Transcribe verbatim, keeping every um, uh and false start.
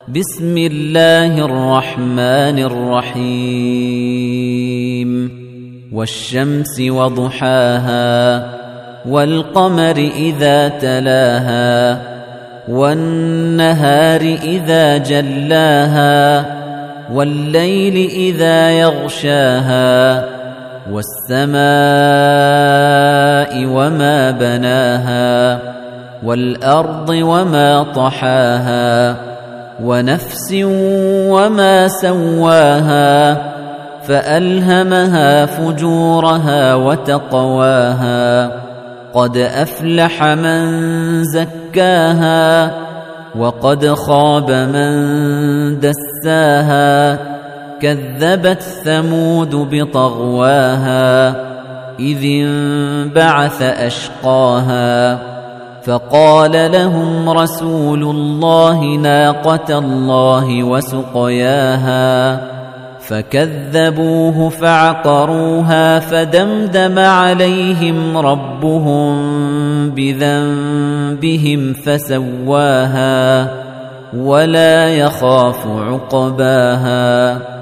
بسم الله الرحمن الرحيم والشمس وضحاها والقمر إذا تلاها والنهار إذا جلاها والليل إذا يغشاها والسماء وما بناها والأرض وما طحاها ونفس وما سواها فألهمها فجورها وتقواها قد أفلح من زكاها وقد خاب من دساها كذبت ثمود بطغواها إذ انبعث أشقاها فقال لهم رسول الله ناقة الله وسقياها فكذبوه فعقروها فدمدم عليهم ربهم بذنبهم فسواها ولا يخاف عقباها.